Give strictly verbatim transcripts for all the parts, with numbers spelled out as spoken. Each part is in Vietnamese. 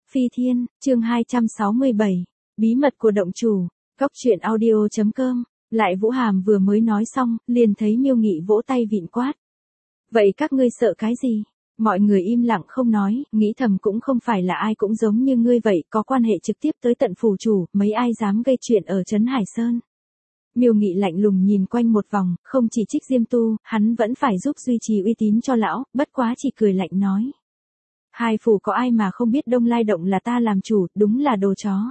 Phi Thiên, chương hai trăm sáu mươi bảy, bí mật của động chủ, góc truyện audio chấm com. Lại Vũ Hàm vừa mới nói xong, liền thấy Miêu Nghị vỗ tay vịn quát. Vậy các ngươi sợ cái gì? Mọi người im lặng không nói, nghĩ thầm cũng không phải là ai cũng giống như ngươi vậy, có quan hệ trực tiếp tới tận phủ chủ, mấy ai dám gây chuyện ở Trấn Hải Sơn. Miêu Nghị lạnh lùng nhìn quanh một vòng, không chỉ trích Diêm Tu, hắn vẫn phải giúp duy trì uy tín cho lão, bất quá chỉ cười lạnh nói. Hai phủ có ai mà không biết Đông Lai Động là ta làm chủ, đúng là đồ chó.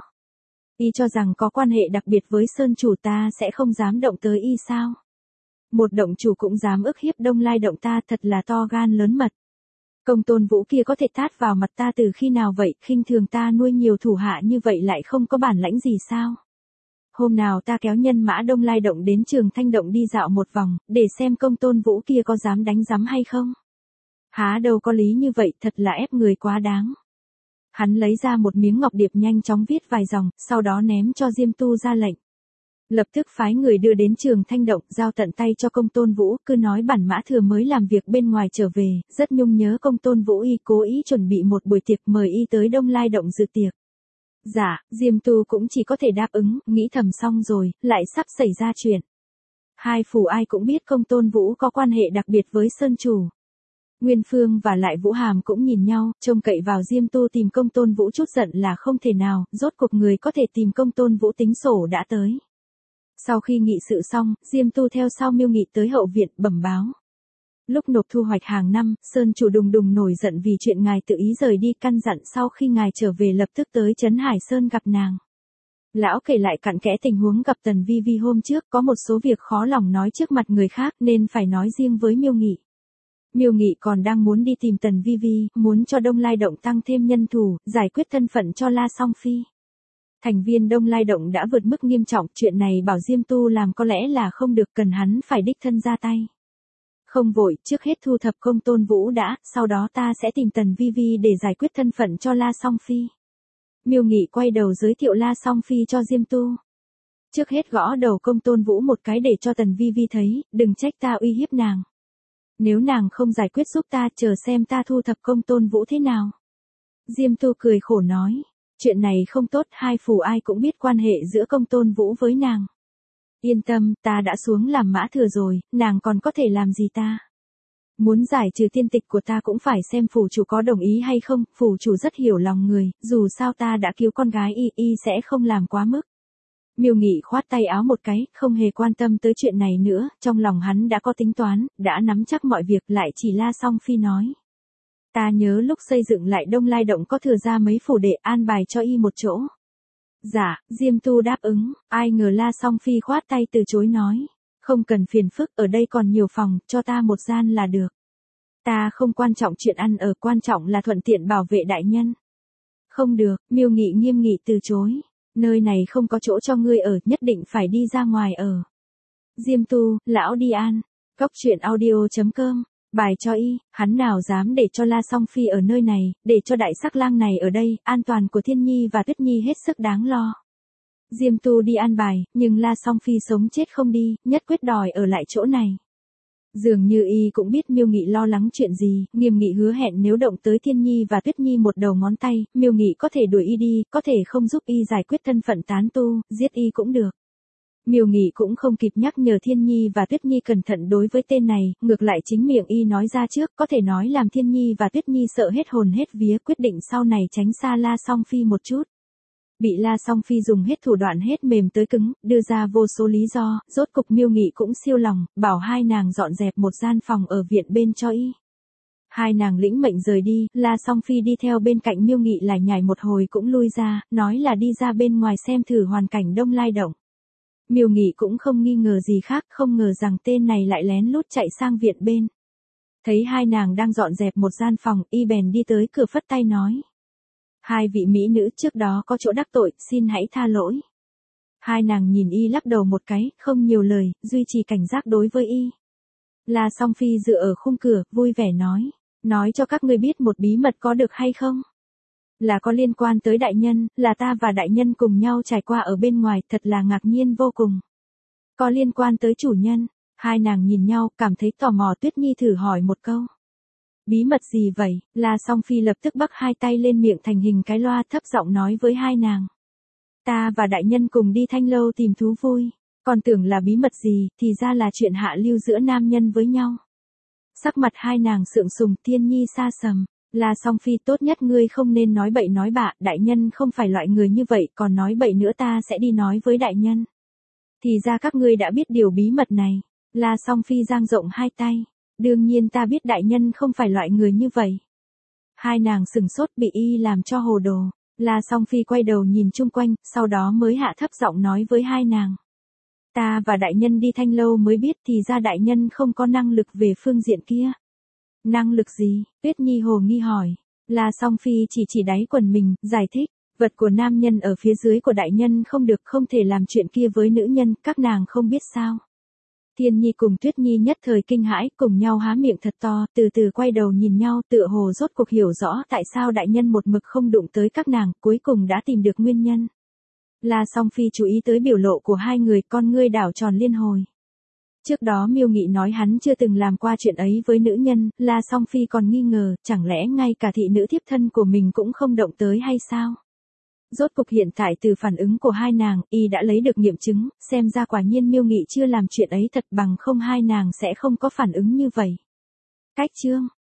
Y cho rằng có quan hệ đặc biệt với Sơn chủ ta sẽ không dám động tới y sao? Một động chủ cũng dám ức hiếp Đông Lai Động ta, thật là to gan lớn mật. Công Tôn Vũ kia có thể tát vào mặt ta từ khi nào vậy, khinh thường ta nuôi nhiều thủ hạ như vậy lại không có bản lãnh gì sao? Hôm nào ta kéo nhân mã Đông Lai Động đến Trường Thanh Động đi dạo một vòng, để xem Công Tôn Vũ kia có dám đánh giám hay không? Há đâu có lý như vậy, thật là ép người quá đáng. Hắn lấy ra một miếng ngọc điệp nhanh chóng viết vài dòng, sau đó ném cho Diêm Tu ra lệnh. Lập tức phái người đưa đến Trường Thanh Động, giao tận tay cho Công Tôn Vũ, cứ nói bản mã thừa mới làm việc bên ngoài trở về, rất nhung nhớ Công Tôn Vũ, y cố ý chuẩn bị một buổi tiệc mời y tới Đông Lai Động dự tiệc. Dạ, Diêm Tu cũng chỉ có thể đáp ứng, nghĩ thầm xong rồi, lại sắp xảy ra chuyện. Hai phủ ai cũng biết Công Tôn Vũ có quan hệ đặc biệt với Sơn chủ. Nguyên Phương và lại Vũ Hàm cũng nhìn nhau, trông cậy vào Diêm Tu tìm Công Tôn Vũ chút giận là không thể nào, rốt cuộc người có thể tìm Công Tôn Vũ tính sổ đã tới. Sau khi nghị sự xong, Diêm Tu theo sau Miêu Nghị tới hậu viện bẩm báo. Lúc nộp thu hoạch hàng năm, Sơn chủ đùng đùng nổi giận vì chuyện ngài tự ý rời đi, căn dặn sau khi ngài trở về lập tức tới Trấn Hải Sơn gặp nàng. Lão kể lại cặn kẽ tình huống gặp Tần Vi Vi hôm trước, có một số việc khó lòng nói trước mặt người khác nên phải nói riêng với Miêu Nghị. Miêu Nghị còn đang muốn đi tìm Tần Vi Vi, muốn cho Đông Lai Động tăng thêm nhân thủ, giải quyết thân phận cho La Song Phi. Thành viên Đông Lai Động đã vượt mức nghiêm trọng, chuyện này bảo Diêm Tu làm có lẽ là không được, cần hắn phải đích thân ra tay. Không vội, trước hết thu thập Công Tôn Vũ đã, sau đó ta sẽ tìm Tần Vi Vi để giải quyết thân phận cho La Song Phi. Miêu Nghị quay đầu giới thiệu La Song Phi cho Diêm Tu. Trước hết gõ đầu Công Tôn Vũ một cái để cho Tần Vi Vi thấy, đừng trách ta uy hiếp nàng. Nếu nàng không giải quyết giúp ta, chờ xem ta thu thập Công Tôn Vũ thế nào. Diêm Tu cười khổ nói, chuyện này không tốt, hai phủ ai cũng biết quan hệ giữa Công Tôn Vũ với nàng. Yên tâm, ta đã xuống làm mã thừa rồi, nàng còn có thể làm gì ta? Muốn giải trừ tiên tịch của ta cũng phải xem phủ chủ có đồng ý hay không, phủ chủ rất hiểu lòng người, dù sao ta đã cứu con gái y, y sẽ không làm quá mức. Miêu Nghị khoát tay áo một cái, không hề quan tâm tới chuyện này nữa, trong lòng hắn đã có tính toán, đã nắm chắc mọi việc, lại chỉ La Song Phi nói. Ta nhớ lúc xây dựng lại Đông Lai Động có thừa ra mấy phủ để an bài cho y một chỗ. Dạ, Diêm Tu đáp ứng, ai ngờ La Song Phi khoát tay từ chối nói. Không cần phiền phức, ở đây còn nhiều phòng, cho ta một gian là được. Ta không quan trọng chuyện ăn ở, quan trọng là thuận tiện bảo vệ đại nhân. Không được, Miêu Nghị nghiêm nghị từ chối. Nơi này không có chỗ cho ngươi ở, nhất định phải đi ra ngoài ở. Diêm Tu, lão đi an. Góc truyện audio chấm com. Bài cho y, hắn nào dám để cho La Song Phi ở nơi này, để cho đại sắc lang này ở đây, an toàn của Thiên Nhi và Tuyết Nhi hết sức đáng lo. Diêm Tu đi an bài, nhưng La Song Phi sống chết không đi, nhất quyết đòi ở lại chỗ này. Dường như y cũng biết Miêu Nghị lo lắng chuyện gì, nghiêm nghị hứa hẹn nếu động tới Thiên Nhi và Tuyết Nhi một đầu ngón tay, Miêu Nghị có thể đuổi y đi, có thể không giúp y giải quyết thân phận tán tu, giết y cũng được. Miêu Nghị cũng không kịp nhắc nhở Thiên Nhi và Tuyết Nhi cẩn thận đối với tên này, ngược lại chính miệng y nói ra trước, có thể nói làm Thiên Nhi và Tuyết Nhi sợ hết hồn hết vía, quyết định sau này tránh xa La Song Phi một chút. Bị La Song Phi dùng hết thủ đoạn hết mềm tới cứng, đưa ra vô số lý do, rốt cục Miêu Nghị cũng siêu lòng, bảo hai nàng dọn dẹp một gian phòng ở viện bên cho y. Hai nàng lĩnh mệnh rời đi, La Song Phi đi theo bên cạnh Miêu Nghị lải nhải một hồi cũng lui ra, nói là đi ra bên ngoài xem thử hoàn cảnh Đông Lai Động. Miêu Nghị cũng không nghi ngờ gì khác, không ngờ rằng tên này lại lén lút chạy sang viện bên. Thấy hai nàng đang dọn dẹp một gian phòng, y bèn đi tới cửa phất tay nói. Hai vị mỹ nữ, trước đó có chỗ đắc tội, xin hãy tha lỗi. Hai nàng nhìn y lắc đầu một cái, không nhiều lời, duy trì cảnh giác đối với y. La Song Phi dựa ở khung cửa, vui vẻ nói. Nói cho các ngươi biết một bí mật có được hay không? Là có liên quan tới đại nhân, là ta và đại nhân cùng nhau trải qua ở bên ngoài, thật là ngạc nhiên vô cùng. Có liên quan tới chủ nhân, hai nàng nhìn nhau, cảm thấy tò mò. Tuyết Nhi thử hỏi một câu. Bí mật gì vậy? La Song Phi lập tức bắc hai tay lên miệng thành hình cái loa thấp giọng nói với hai nàng. Ta và đại nhân cùng đi Thanh Lâu tìm thú vui. Còn tưởng là bí mật gì, thì ra là chuyện hạ lưu giữa nam nhân với nhau. Sắc mặt hai nàng sượng sùng, Thiên Nhi xa sầm. La Song Phi, tốt nhất ngươi không nên nói bậy nói bạ, đại nhân không phải loại người như vậy, còn nói bậy nữa ta sẽ đi nói với đại nhân. Thì ra các ngươi đã biết điều bí mật này. La Song Phi dang rộng hai tay. Đương nhiên ta biết đại nhân không phải loại người như vậy. Hai nàng sừng sốt bị y làm cho hồ đồ. La Song Phi quay đầu nhìn chung quanh, sau đó mới hạ thấp giọng nói với hai nàng. Ta và đại nhân đi Thanh Lâu mới biết thì ra đại nhân không có năng lực về phương diện kia. Năng lực gì? Tuyết Nhi hồ nghi hỏi. La Song Phi chỉ chỉ đáy quần mình, giải thích. Vật của nam nhân ở phía dưới của đại nhân không được, không thể làm chuyện kia với nữ nhân, các nàng không biết sao. Thiên Nhi cùng Tuyết Nhi nhất thời kinh hãi, cùng nhau há miệng thật to, từ từ quay đầu nhìn nhau, tựa hồ rốt cuộc hiểu rõ tại sao đại nhân một mực không đụng tới các nàng, cuối cùng đã tìm được nguyên nhân. La Song Phi chú ý tới biểu lộ của hai người, con ngươi đảo tròn liên hồi. Trước đó Miêu Nghị nói hắn chưa từng làm qua chuyện ấy với nữ nhân, La Song Phi còn nghi ngờ, chẳng lẽ ngay cả thị nữ thiếp thân của mình cũng không động tới hay sao? Rốt cục hiện tại từ phản ứng của hai nàng, y đã lấy được nghiệm chứng, xem ra quả nhiên Miêu Nghị chưa làm chuyện ấy thật, bằng không hai nàng sẽ không có phản ứng như vậy. Cách chương